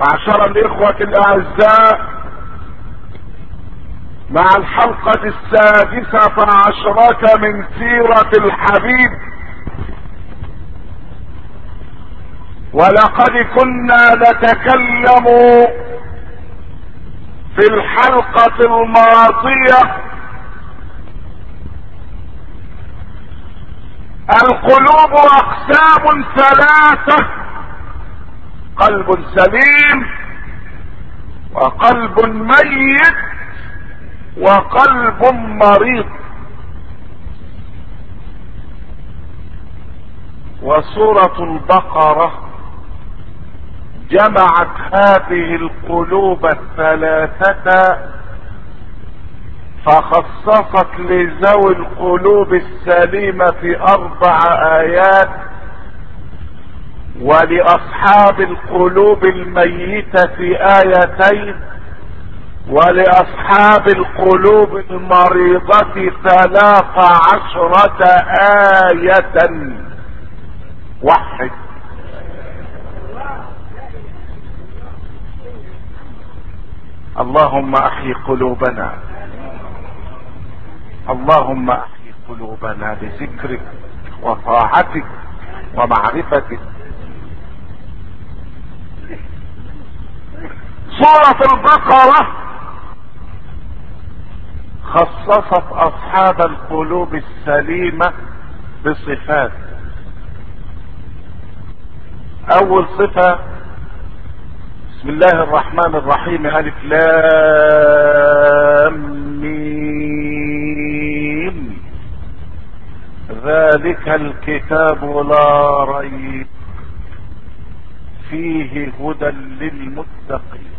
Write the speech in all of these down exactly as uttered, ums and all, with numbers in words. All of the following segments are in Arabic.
معشر الاخوة الاعزاء، مع الحلقة السادسة عشرة من سيرة الحبيب، ولقد كنا نتكلم في الحلقة الماضية القلوب اقسام ثلاثة: قلب سليم، وقلب ميت، وقلب مريض. وسورة البقرة جمعت هذه القلوب الثلاثة، فخصصت لذوي القلوب السليمة في اربع ايات، ولأصحاب القلوب الميتة في آيتين، ولأصحاب القلوب المريضة ثلاث عشرة آية. وحد. اللهم احي قلوبنا، اللهم احي قلوبنا بذكرك وطاعتك ومعرفتك. سورة البقرة خصصت اصحاب القلوب السليمة بصفات. اول صفة: بسم الله الرحمن الرحيم، الف لام ميم، ذلك الكتاب لا ريب فيه هدى للمتقين.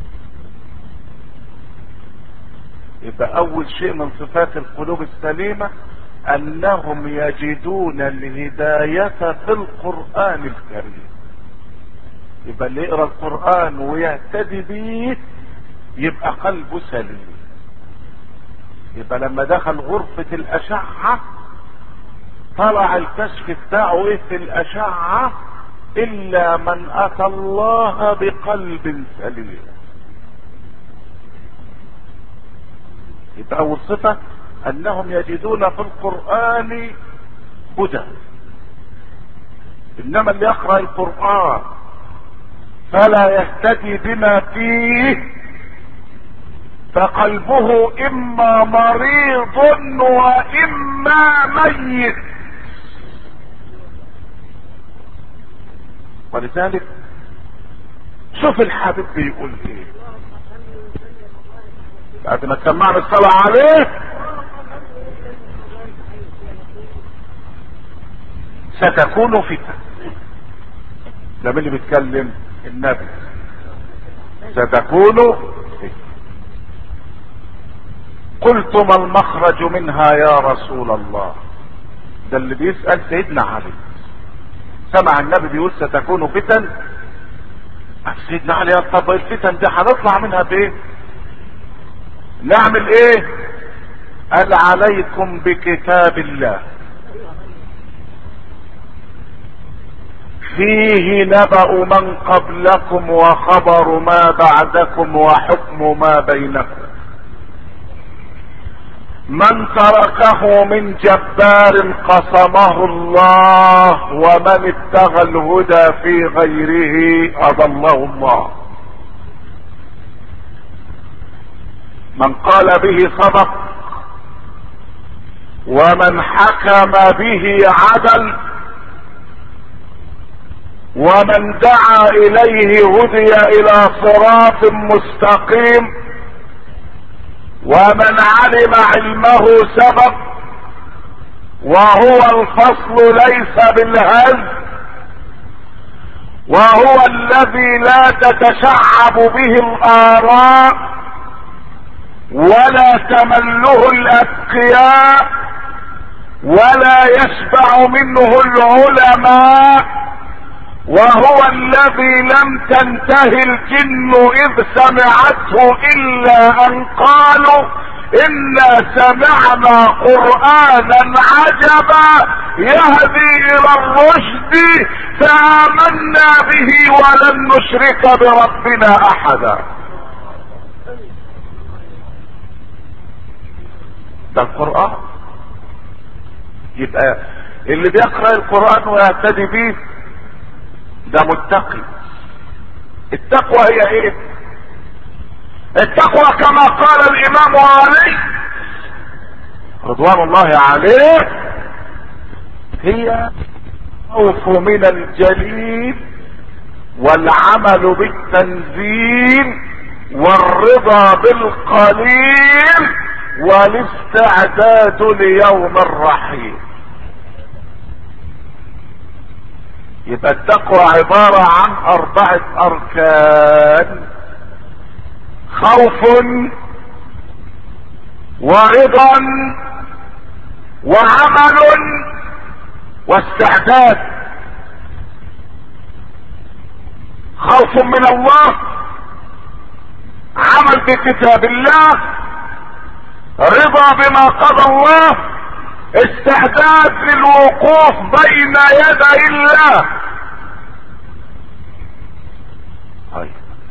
يبقى اول شيء من صفات القلوب السليمة انهم يجدون الهداية في القرآن الكريم. يبقى اللي يقرأ القرآن ويهتدي به يبقى قلبه سليم. يبقى لما دخل غرفة الاشعة طلع الكشف بتاعه ايه في الاشعة؟ الا من اتى الله بقلب سليم. يبقى اول صفة انهم يجدون في القرآن هدى. انما اللي يقرأ القرآن فلا يهتدي بما فيه فقلبه اما مريض واما ميت. ولذلك شوف الحبيب بيقول ايه بعد ما سمعنا الصلاة عليه: ستكون فتن. ده مين اللي بيتكلم؟ النبي. ستكون فتن. قلت ما المخرج منها يا رسول الله؟ ده اللي بيسأل سيدنا علي. سمع النبي بيقول ستكون فتن، سيدنا علي: طب الفتن دي هنطلع منها بايه؟ نعمل ايه؟ قال: عليكم بكتاب الله فيه نبأ من قبلكم وخبر ما بعدكم وحكم ما بينكم. من تركه من جبار قصمه الله، ومن ابتغى الهدى في غيره اضله الله. من قال به صدق، ومن حكم به عدل، ومن دعا اليه هدي الى صراط مستقيم، ومن علم علمه سبق، وهو الفصل ليس بالهز، وهو الذي لا تتشعب به الاراء ولا تمله الاتقياء ولا يشبع منه العلماء، وهو الذي لم تنتهي الجن اذ سمعته الا ان قالوا انا سمعنا قرآنا عجبا يهدي الى الرشد فآمنا به ولن نشرك بربنا احدا. ده القرآن. يبقى اللي بيقرأ القرآن ويهتدي به ده متقي. التقوى هي ايه؟ التقوى كما قال الامام علي رضوان الله عليه هي الخوف من الجليل والعمل بالتنزيل والرضا بالقليل والاستعداد ليوم الرحيل. يبقى التقوى عبارة عن اربعة اركان: خوف ورضا وعمل واستعداد. خوف من الله، عمل بكتاب الله، رضا بما قضى الله، استعداد للوقوف بين يدي الله. طيب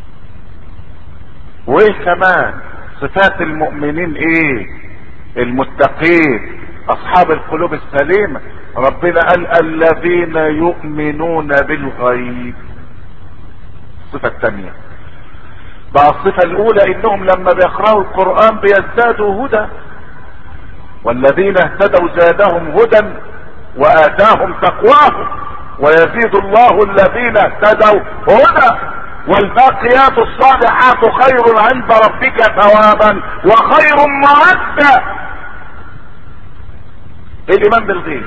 وايه كمان؟ صفات المؤمنين ايه؟ المتقين اصحاب القلوب السليمة. ربنا قال الذين يؤمنون بالغيب. الصفة الثانية بقى الصفة الاولى انهم لما بيقرأوا القرآن بيزدادوا هدى، والذين اهتدوا زادهم هدى وآتاهم تقواهم ويزيد الله الذين اهتدوا هدى والباقيات الصالحات خير عند ربك ثوابا وخير مردا. الايمان بالغيب،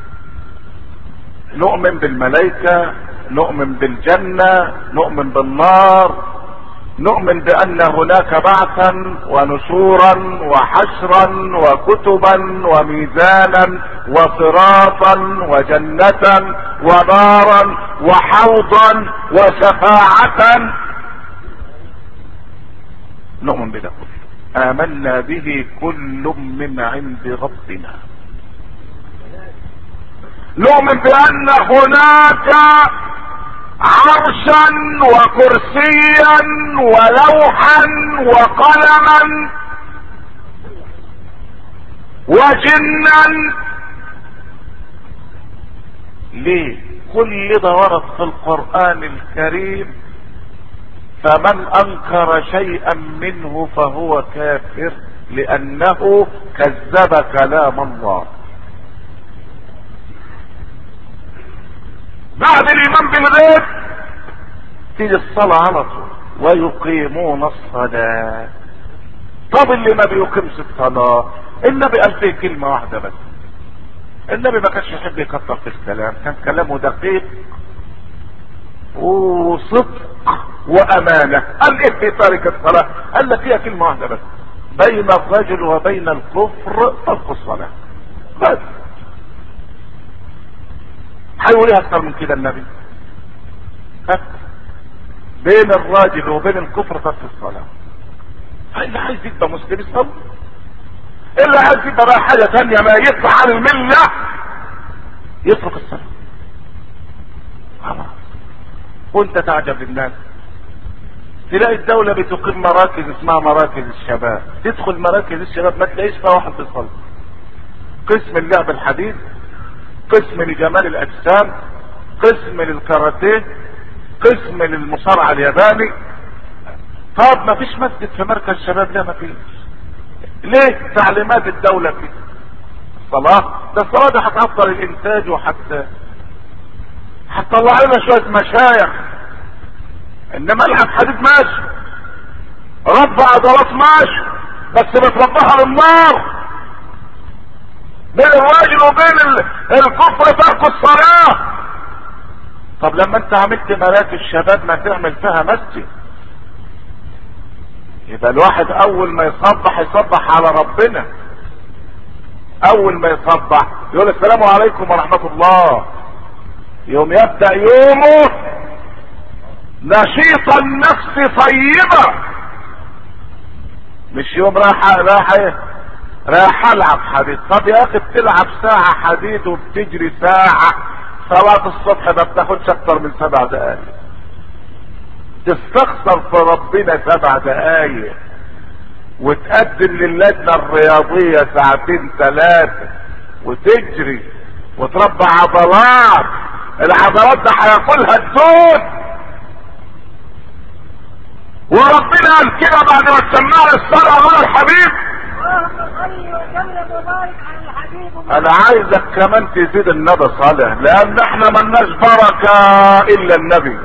نؤمن بالملائكة، نؤمن بالجنة، نؤمن بالنار، نؤمن بان هناك بعثا ونشورا وحشرا وكتبا وميزانا وصراطا وجنة ونارا وحوضا وشفاعة. نؤمن بده كله، آمنا به كل من عند ربنا. نؤمن بان هناك عرشا وكرسيا ولوحا وقلما وجنا. ليه؟ كل ده ورد في القرآن الكريم، فمن انكر شيئا منه فهو كافر لانه كذب كلام الله. بعد الايمان بالغيب تيجي الصلاة على طول، ويقيمون الصلاة. طب اللي ما بيقيمش الصلاة، النبي قال فيه كلمة واحدة بس. النبي ما كانش يحب يكتر في الكلام، كان كلامه دقيق وصدق وامانة. قال ايه في تارك الصلاة؟ قال لك فيها كلمة واحدة بس: بين الرجل وبين الكفر ترك الصلاة. بس هيقول ايه اكتر من كده النبي؟ بين الراجل وبين الكفر ترك الصلاة. اللي عايز يبقى مسلم يصلي، اللي عايز يبقى بقى حاجة تانية ما يطلع عن الملة يترك الصلاة. خلاص. وانت تعجب الناس، تلاقي الدولة بتقيم مراكز اسمها مراكز الشباب، تدخل مراكز الشباب ما تلاقيش فيها واحد بيصلي. قسم اللعب الحديد، قسم لجمال الاجسام، قسم للكاراتيه، قسم للمصارعة الياباني. طب ما فيش مسجد في مركز شباب؟ لا ما فيش. ليه؟ تعليمات الدولة فيه الصلاة. ده الصلاة دي هتعطل الانتاج وحتى هتطلع لنا شوية مشايخ، انما العب حديد ماشي، ربع عضلات ماشي، بس بتربها للنار. بين الراجل وبين الكفر ترك الصلاة. طب لما انت عملت مراكز شباب ما تعمل فيها مسجد؟ يبقى الواحد اول ما يصبح يصبح على ربنا. اول ما يصبح يقول السلام عليكم ورحمة الله، يوم يبدأ يومه نشيط النفس طيبة، مش يوم رايح رايح ايه رايح العب حديد. طب يا اخي بتلعب ساعة حديد وبتجري ساعة، صلاة الصبح ما بتاخدش اكتر من سبع دقايق، تستخسر في ربنا سبع دقايق وتقدم للجنة الرياضية ساعتين ثلاثة وتجري وتربى عضلات، العضلات ده هياكلها الدود. وربنا قال كده بعد ما سمعنا الصلاة على الحبيب. انا عايزك كمان تزيد النبي صالح، لان احنا ملناش بركة الا النبي،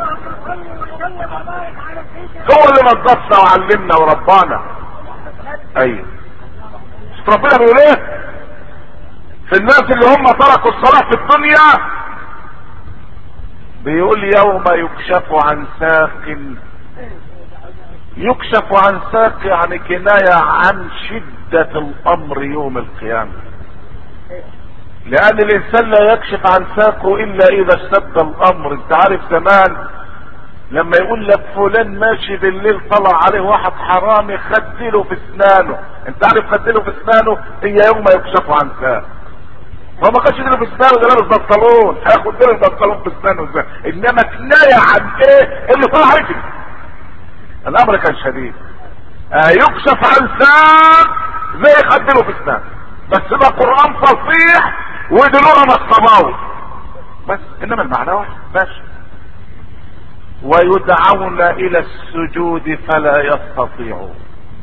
هو اللي نظفنا وعلمنا وربانا. ايوه شوف ربنا بيقول ايه في الناس اللي هم تركوا الصلاة في الدنيا، بيقول يوم يكشف عن ساق، يكشف عن ساق يعني كناية عن شدة الامر يوم القيامة، لان الانسان لا يكشف عن ساقه الا اذا اشتد الامر. انت عارف زمان لما يقول لك فلان ماشي بالليل طلع عليه واحد حرامي خدله في اسنانه، انت عارف خدله في اسنانه هي يوم يكشف عن ساق. هو ما كانش يديله في اسنانه، ده لابس بنطلون، هياخد له البنطلون في اسنانه ازاي؟ انما كنايه عن ايه اللي طلع رجل. الامر كان شديد. آه يكشف عن ساق زي خدله في اسنانه، بس ده قران فصيح ودلوها مصطباوي بس، انما المعنى واحد ماشي. ويدعون الى السجود فلا يستطيعون،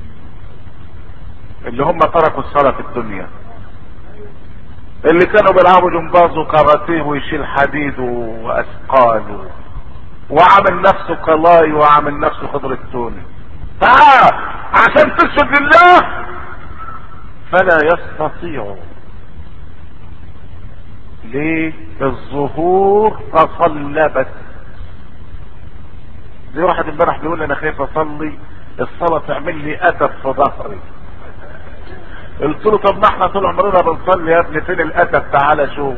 اللي هم تركوا الصلاة في الدنيا، اللي كانوا بيلعبوا جمباز وكاراتيه ويشيل حديد واثقال وعامل نفسه قلاي وعامل نفسه خضر التوني، تعال عشان تسجد لله فلا يستطيعون. ليه؟ الظهور تصلبت. زي واحد امبارح بيقول انا خايف اصلي الصلاه تعمل لي ادب في ظهري. قلت له طب ما احنا طول عمرنا بنصلي يا ابني، فين الادب؟ تعالى شوف.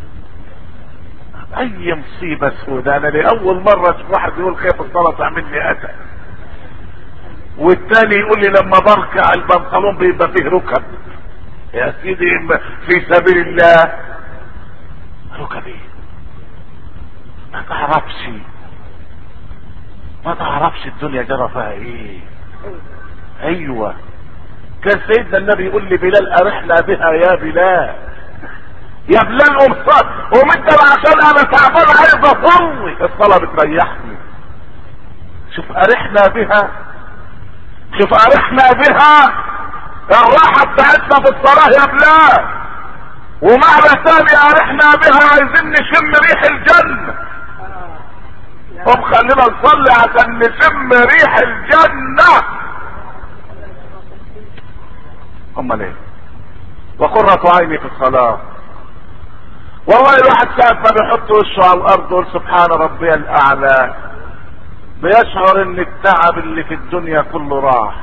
اي مصيبه سوداء، انا لاول مره اشوف واحد يقول خايف الصلاه تعمل لي ادب، والتاني يقول لي لما بركع البنطلون بيبقى فيه ركب. يا سيدي في سبيل الله ركبي ما تعرفش، ما تعرفش الدنيا جرى فيها ايه. ايوه كان سيدنا النبي يقول لي بلال ارحنا بها يا بلال، يا بلال قوم صل قوم انت عشان انا تعبان عايز اصلي، الصلاه بتريحني. شوف ارحنا بها، شوف ارحنا بها، الراحه بتاعتنا في الصلاه يا بلال. ومعنى ثاني ارحنا بها عايزين نشم ريح الجنه، قوم خلينا نصلي عشان نشم ريح الجنة. امال ايه؟ وقرة عيني في الصلاة. والله الواحد ساعة ما بيحط وشه على الارض ويقول سبحان ربي الاعلى، بيشعر ان التعب اللي في الدنيا كله راح،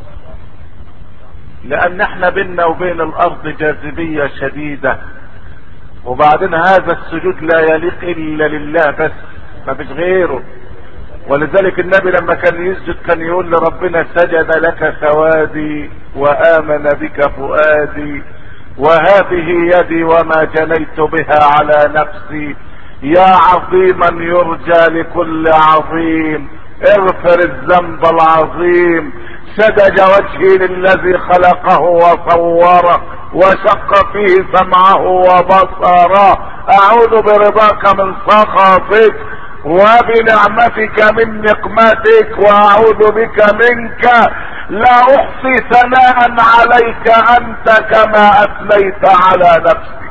لان احنا بيننا وبين الارض جاذبية شديدة، وبعدين هذا السجود لا يليق الا لله بس ما فيش غيره. ولذلك النبي لما كان يسجد كان يقول لربنا سجد لك ثوادي وآمن بك فؤادي وهذه يدي وما جنيت بها على نفسي، يا عظيما يرجى لكل عظيم اغفر الذنب العظيم، سدج وجهي للذي خلقه وصوره وشق فيه سمعه وبصره، اعوذ برضاك من سخطك وبنعمتك من نقمتك واعوذ بك منك، لا احصي ثناء عليك انت كما اثنيت على نفسك.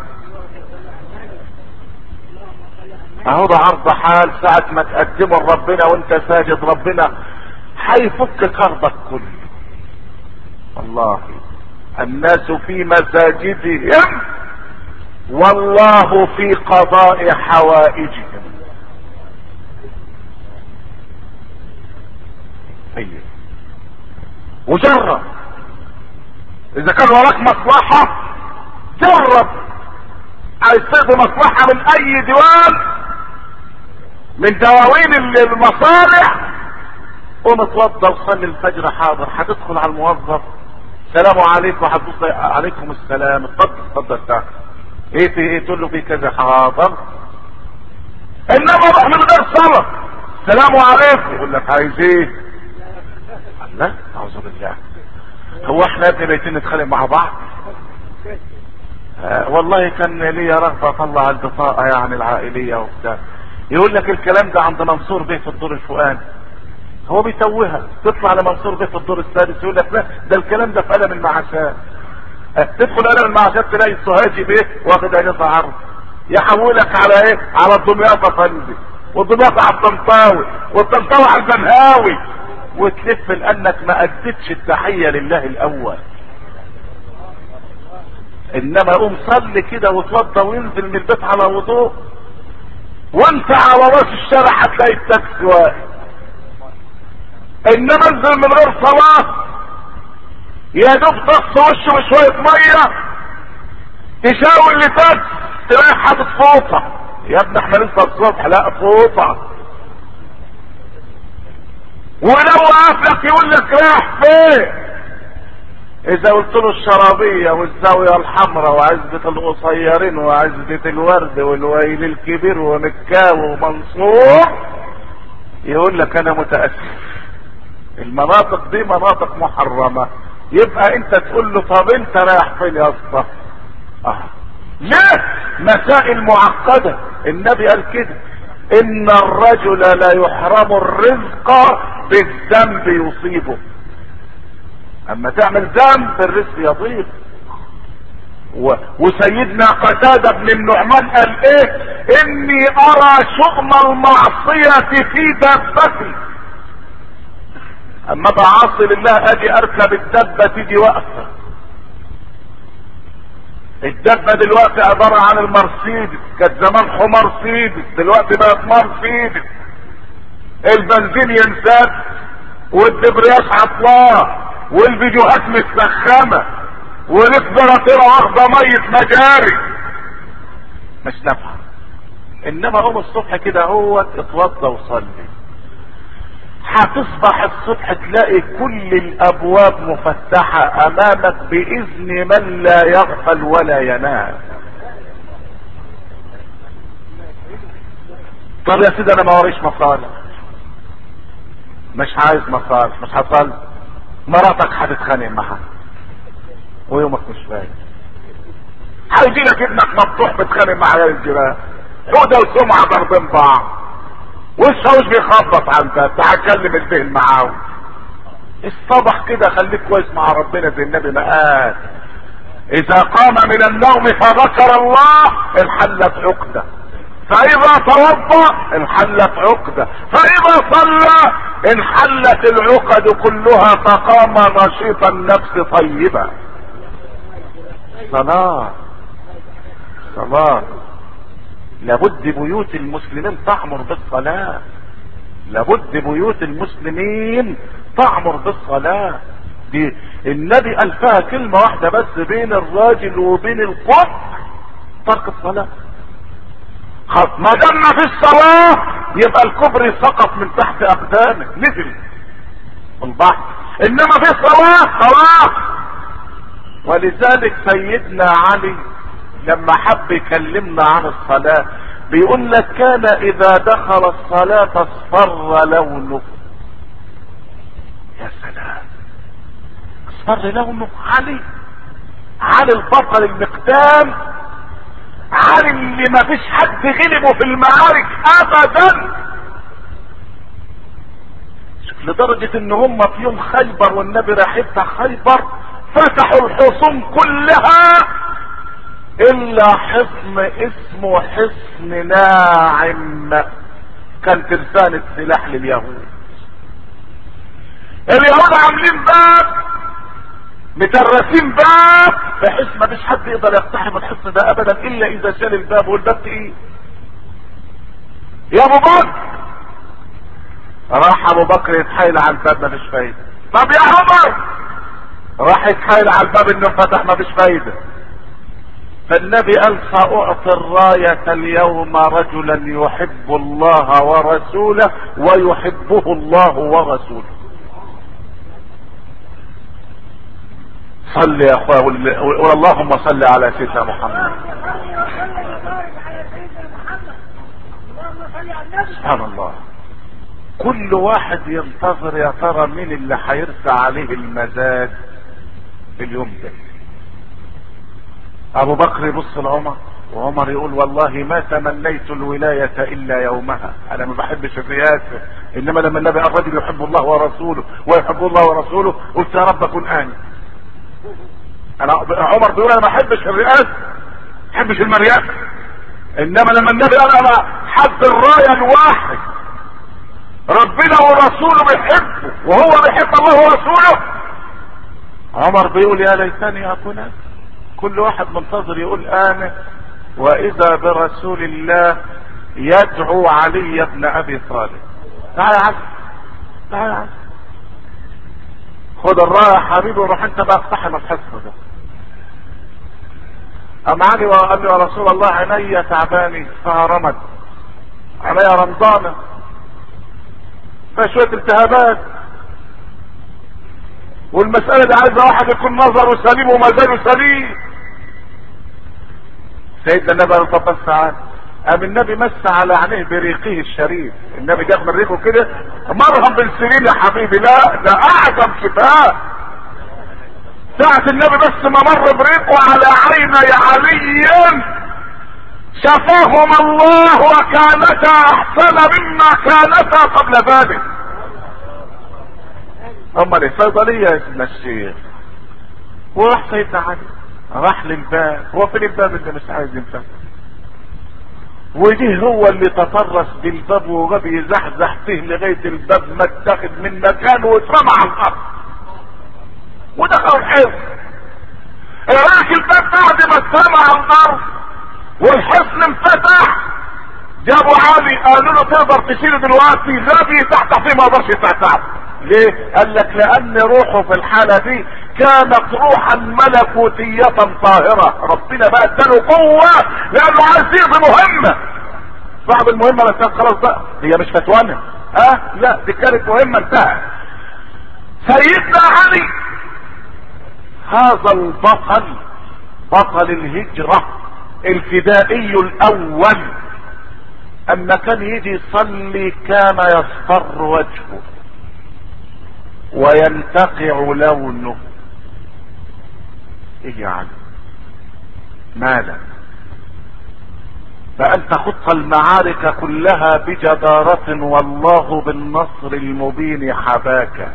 اهو ده عرض حال ساعة ما تقدمه لربنا وانت ساجد، ربنا هيفك كربك كله. والله الناس في مساجدهم والله في قضاء حوائجهم. ايوه وجرب اذا كان وراك مصلحة، جرب عايز تقضي مصلحة من اي ديوان من دواوين المصالح، قوم اتوضى وصلي الفجر. حاضر. هتدخل على الموظف، السلام عليكم، هتبص عليكم السلام، اتفضل اتفضل تعال، ايه في ايه؟ تقول له في كذا. حاضر. انما روح من غير صلاه، السلام عليكم، يقول لك عايز ايه؟ لا اعوذ بالله، هو احنا يا ابني بيتين نتخانق مع بعض؟ آه والله كان ليا رغبه اطلع البطاقه يعني العائليه وبتاع. يقول لك الكلام ده عند منصور بيه في الدور الفوقاني. هو بيتوهها، تطلع لمنصور بيه في الدور السادس يقول لك لا ده الكلام ده في قلم المعاشات. آه تدخل قلم المعاشات تلاقي السوهاجي بيه واخد اجازه عرض، يحولك على ايه؟ على الدمياط فندي، والدمياط على الطنطاوي، والطنطاوي على البنهاوي، وتلف لانك ما اديتش التحيه لله الاول. انما قوم صلي كده وتوضى وانزل من البيت على وضوء، وانت على راس الشارع هتلاقي التاكسي واقف. انما انزل من غير صلاه، يا دوب تص وشه بشويه ميه، تشاور لتاكسي تلاقي حاطط فوطه. يا ابني احنا لسه الصبح، لا فوطه. ولو وقف لك يقول لك رايح فين؟ اذا قلت له الشرابيه والزاويه الحمراء وعزبه القصيرين وعزبه الورد والويل الكبير ومكاوي ومنصور، يقول لك انا متاسف، المناطق دي مناطق محرمه. يبقى انت تقول له طب انت رايح فين يا اسطى؟ اه ليه؟ مسائل معقده. النبي قال كده ان الرجل لا يحرم الرزق بالذنب يصيبه. اما تعمل ذنب الرزق يضيق. و... وسيدنا قتادة بن النعمان قال ايه؟ اني ارى شؤم المعصية في دابتي. اما بعاصي لله اجي اركب الدبة تيجي واقفة. الدبة دلوقتي عبارة عن المرسيدس، كانت زمان حمار سيدس، دلوقتي بقت مرسيدس. البنزين ينسد والدبرياج عطلان والفيديوهات متسخمه والاسبراتيره واخده ميه مجاري، مش نافعه. انما قوم الصبح كده هو اتوضى وصلي، هتصبح الصبح تلاقي كل الابواب مفتحه امامك باذن من لا يغفل ولا ينام. طب يا سيدي انا ما وريش مصالح، مش عايز مصالح، مش هصلي. مراتك هتتخانق معاها ويومك مش فايت. هيجي لك ابنك مفتوح بتخانق مع عيال الجيران، حوده وسمعه ضاربين بعض، والشاوش بيخبط على الباب، هتكلم الذهن معاه. الصبح كده خليك كويس مع ربنا زي النبي ما قال اذا قام من النوم فذكر الله انحلت عقده، فاذا توضا انحلت عقده، فاذا صلى انحلت العقد كلها، فقام نشيط النفس طيبا. صلاة صلاة لابد بيوت المسلمين تعمر بالصلاة، لابد بيوت المسلمين تعمر بالصلاة. دي النبي قال فيها كلمة واحدة بس بين الراجل وبين الكفر، ترك الصلاة. ما دام في الصلاة يبقى الكفر سقط من تحت اقدامه، نزل البحر. انما في الصلاة خلاص. ولذلك سيدنا علي لما حب يكلمنا عن الصلاة بيقول لك كان اذا دخل الصلاة اصفر لونه. يا سلام، اصفر لونه. علي علي البطل المقدام، علي اللي ما فيش حد غلبه في المعارك ابدا. شوف لدرجة ان هم في يوم خيبر والنبي راح يفتح خيبر فتحوا الحصون كلها الا حصن اسمه حصن ناعم، كان ترسانة سلاح لليهود. اليهود عاملين باب، مترسين باب بحيث ما فيش حد يقدر يقتحم الحصن ده ابدا الا اذا شال الباب. والباب ايه يا ابو بكر؟ راح ابو بكر يتحايل على الباب ما فيش فايده. طب يا عمر؟ راح يتحايل على الباب انه فتح ما فيش فايده. فالنبي قال سأعطي الراية اليوم رجلا يحب الله ورسوله ويحبه الله ورسوله. صل يا اخوة واللهم صل على سيدنا محمد. سبحان الله. كل واحد ينتظر يا ترى مين اللي هيرسى عليه المزاج في اليوم ده. ابو بكر يبص لعمر وعمر يقول والله ما تمنيت الولاية الا يومها، انا ما بحبش الرئاسة، انما لما النبي قال الرجل يحب الله ورسوله ويحب الله ورسوله قلت يا رب اكون انا. انا عمر بيقول انا ما بحبش الرئاسة، ما بحبش المرياسة، انما لما النبي قال انا حب الراية الواحد ربنا ورسوله بيحبه وهو بيحب الله ورسوله، عمر بيقول يا ليتني اكون انا. كل واحد منتظر يقول انا، واذا برسول الله يدعو علي بن ابي طالب. تعال يا عم، تعال يا عم، خد الرايه يا حبيبي وروح انت بقى اقتحم الحصن ده. قام علي وقال له يا رسول الله عينيا تعباني فهرمت، عينيا رمضانه فيها شويه التهابات، والمسألة دي عايزة واحد يكون نظره سليم ومزاجه سليم. سيدنا النبي قال طب بس تعال. قام النبي مس على عينيه بريقه الشريف، النبي جاب من ريقه كده مرهم بالسنين يا حبيبي، لا ده اعظم شفاء. ساعة النبي بس ما مر بريقه على عيني علي شفاهما الله وكانتا احسن مما كانتا قبل ذلك. اما الصيدلية يا سيدنا الشيخ، وراح سيدنا علي راح للباب، هو فين الباب اللي مش عايز ينفتح؟ ودي هو اللي تطرس بالباب وغاب يزحزح فيه لغايه الباب ما اتاخد من مكانه واترمى على الارض ودخل الحصن. الراجل الباب بعد ما اترمى على الارض والحصن انفتح جابوا علي قالوا له تقدر تشيله دلوقتي؟ غبي تحت فيه ما قدرش يتحتح. ليه؟ قال لك لان روحه في الحالة دي كانت روحا ملكوتية طاهرة، ربنا بقى اداله قوة لانه عايز يقضي مهمة. صاحب المهمة بس خلاص بقى هي مش فتوانة، ها لا دي كانت مهمة انتهت. سيدنا علي هذا البطل، بطل الهجرة الفدائي الاول، اما كان يجي يصلي كان يصفر وجهه وينتقع لونه. ايه يعني ماذا؟ فانت خط المعارك كلها بجدارة والله بالنصر المبين حباك،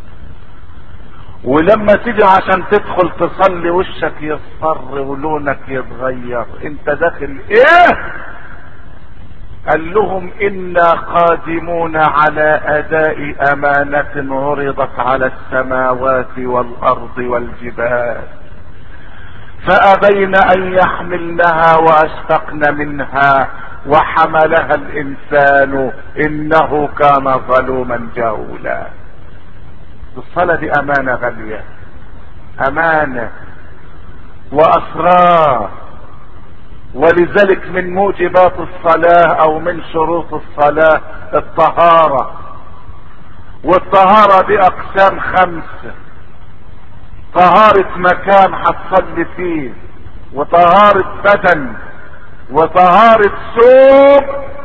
ولما تيجي عشان تدخل تصلي وشك يصفر ولونك يتغير، انت داخل ايه؟ قال لهم انا قادمون على اداء امانة عرضت على السماوات والارض والجبال فابين ان يحملنها واشفقن منها وحملها الانسان انه كان ظلوما جهولا. الصلاة دي امانة غالية، امانة واسرار، ولذلك من موجبات الصلاة او من شروط الصلاة الطهارة، والطهارة دي اقسام خمسة: طهارة مكان هتصلي فيه، وطهارة بدن، وطهارة ثوب،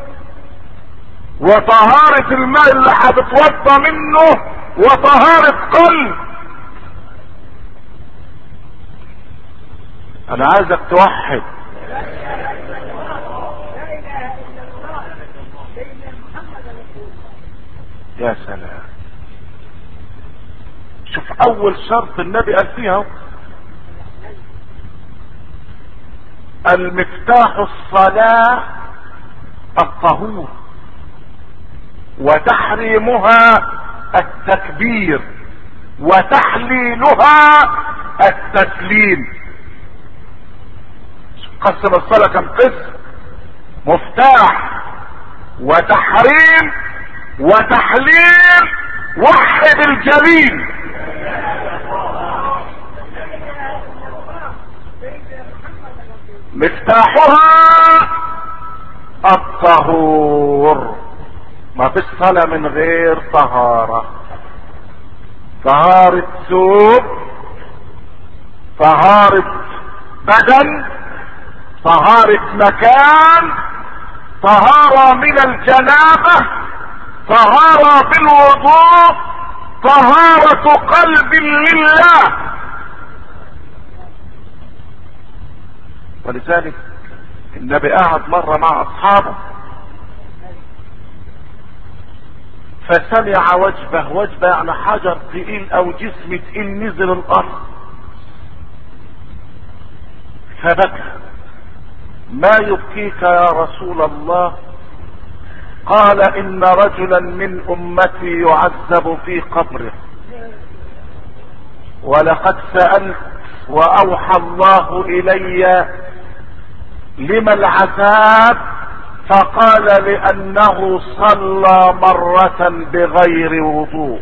وطهارة الماء اللي هتتوضى منه، وطهارة قلب. انا عايزك توحد. يا سلام، شوف اول شرط النبي قال فيها: المفتاح الصلاة الطهور، وتحريمها التكبير، وتحليلها التسليم. قسم الصلاة كم قسم؟ مفتاح وتحريم وتحليل، وحد الجليل. مفتاحها الطهور. ما فيش صلاة من غير طهارة. طهارة ثوب، طهارة بدن، طهارة مكان، طهارة من الجنابة، طهارة بالوضوء، طهارة قلب لله. ولذلك النبي قعد مرة مع اصحابه فسمع وجبه، وجبه يعني حجر تقيل او جسم تقيل نزل الارض فبكى. ما يبكيك يا رسول الله؟ قال ان رجلا من امتي يعذب في قبره، ولقد سألت واوحى الله الي لما العذاب، فقال لانه صلى مرة بغير وضوء.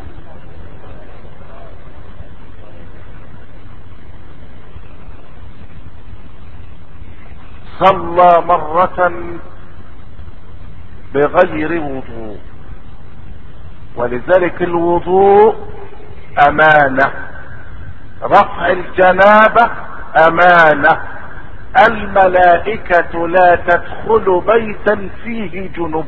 صلى مرة بغير وضوء. ولذلك الوضوء امانة، رفع الجنابة امانة. الملائكة لا تدخل بيتا فيه جنب،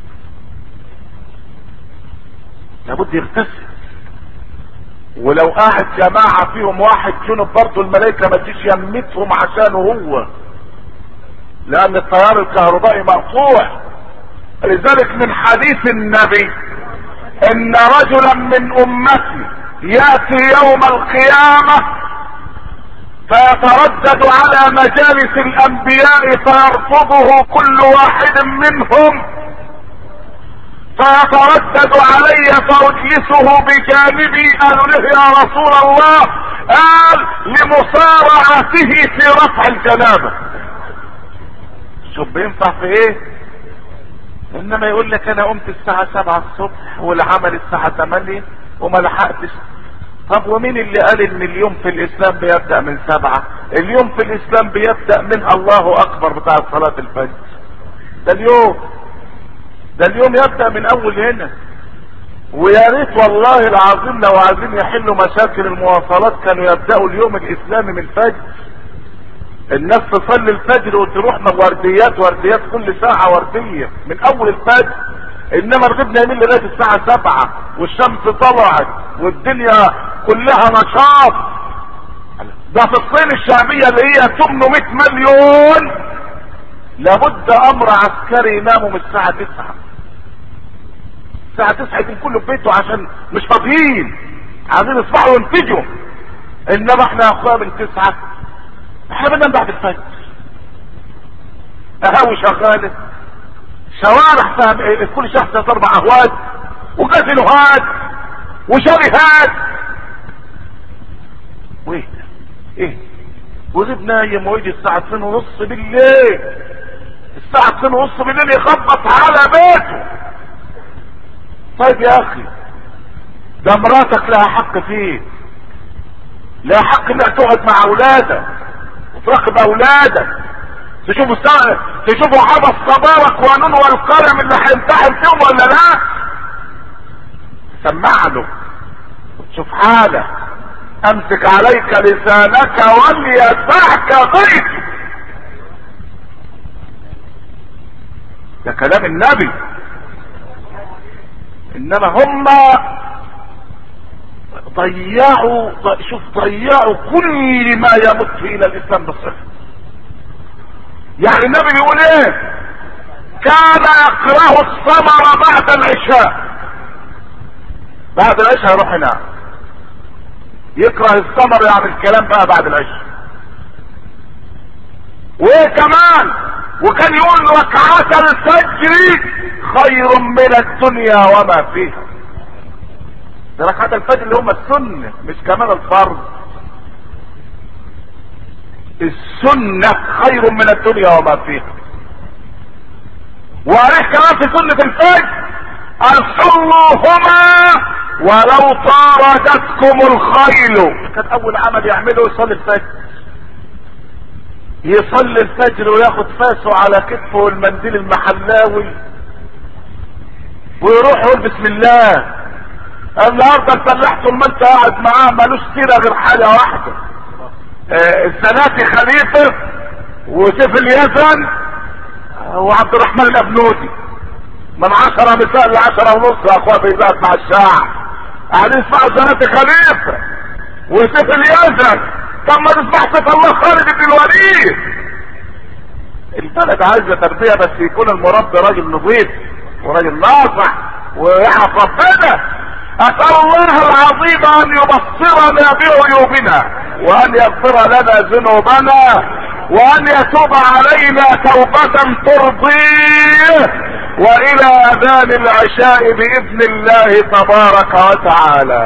لابد يغتسل. ولو قاعد جماعة فيهم واحد جنب برضه الملائكة ما تجيش يمتهم عشانه هو، لان التيار الكهربائي مقطوع. لذلك من حديث النبي ان رجلا من امتي ياتي يوم القيامة فيتردد على مجالس الانبياء فيرفضه كل واحد منهم، فيتردد علي فاجلسه بجانبي. قالوا له يا رسول الله؟ قال لمصارعته في رفع الجنابة. شوف بينفع في ايه؟ انما يقول لك انا قمت الساعة سبعة الصبح والعمل الساعة ثمانية وما لحقتش. طب ومين اللي قال ان اليوم في الاسلام بيبدأ من سبعة؟ اليوم في الاسلام بيبدأ من الله اكبر بتاع صلاة الفجر. ده اليوم ده اليوم يبدأ من اول هنا. ويا ريت والله العظيم لو عايزين يحلوا مشاكل المواصلات كانوا يبدأوا اليوم الاسلامي من الفجر. الناس تصلي الفجر وتروح ورديات ورديات كل ساعة وردية من اول الفجر. انما رغبنا يمين لغاية الساعة سبعة والشمس طلعت والدنيا كلها نشاط. ده في الصين الشعبية اللي هي ثمانمائة مليون لابد امر عسكري يناموا من الساعة تسعة. الساعة تسعة يكون كله في بيته عشان مش فاضيين، عايزين يصبحوا ينتجوا. انما احنا يا اخويا من تسعة احنا بننام بعد الفجر. قهاوي شغالة، شوارع فيها كل شخص ثلاث اربع اهوات وكازينوهات وشاليهات. وايه ايه وزيد نايم ويجي الساعة اتنين ونص بالليل، الساعة اتنين ونص بالليل يخبط على بيته. طيب يا اخي ده مراتك لها حق فيه، لها حق انها تقعد مع اولادك وتراقب اولادك، تشوفوا الساعة تشوفوا حبس صبارك ونون والقلم اللي هيمتحن فيهم ولا لا. سمع له شوف حالك. امسك عليك لسانك وليسعك ضيفك. ده كلام النبي. انما هم ضيعوا، شوف ضيعوا كل ما يمت الى الاسلام بالصحة. يعني النبي بيقول ايه؟ كان يكره الثمر بعد العشاء. بعد العشاء يروح ينام. يكره الثمر يعني الكلام بقى بعد العشاء. وايه كمان؟ وكان يقول ركعات الفجر خير من الدنيا وما فيها. ده ركعات الفجر اللي هم السنة مش كمان الفرض. السنة خير من الدنيا وما فيها. وعليه كمان في سنة الفجر صلوهما ولو طاردتكم الخيل. كان اول عمل يعمله يصلي الفجر. يصلي الفجر وياخد فاسه على كتفه والمنديل المحلاوي ويروح يقول بسم الله. النهارده الفلاح طول ما انت قاعد معاه مالوش سيره غير حاجه واحده، آه الزناتي خليفه وسيف اليزن وعبد الرحمن الابنودي من عشرة مساء لعشرة ونص يا اخويا بيبات مع الشعب قاعدين يسمعوا الزناتي خليفه وسيف اليزن. طب ما تسمع سيف الله خالد بن الوليد. البلد عايزه تربيه بس يكون المربي راجل نظيف وراجل ناصح ويعرف ربنا. اسأل الله العظيم ان يبصرنا بعيوبنا وان يغفر لنا ذنوبنا وان يتوب علينا توبة ترضيه، والى اذان العشاء باذن الله تبارك وتعالى.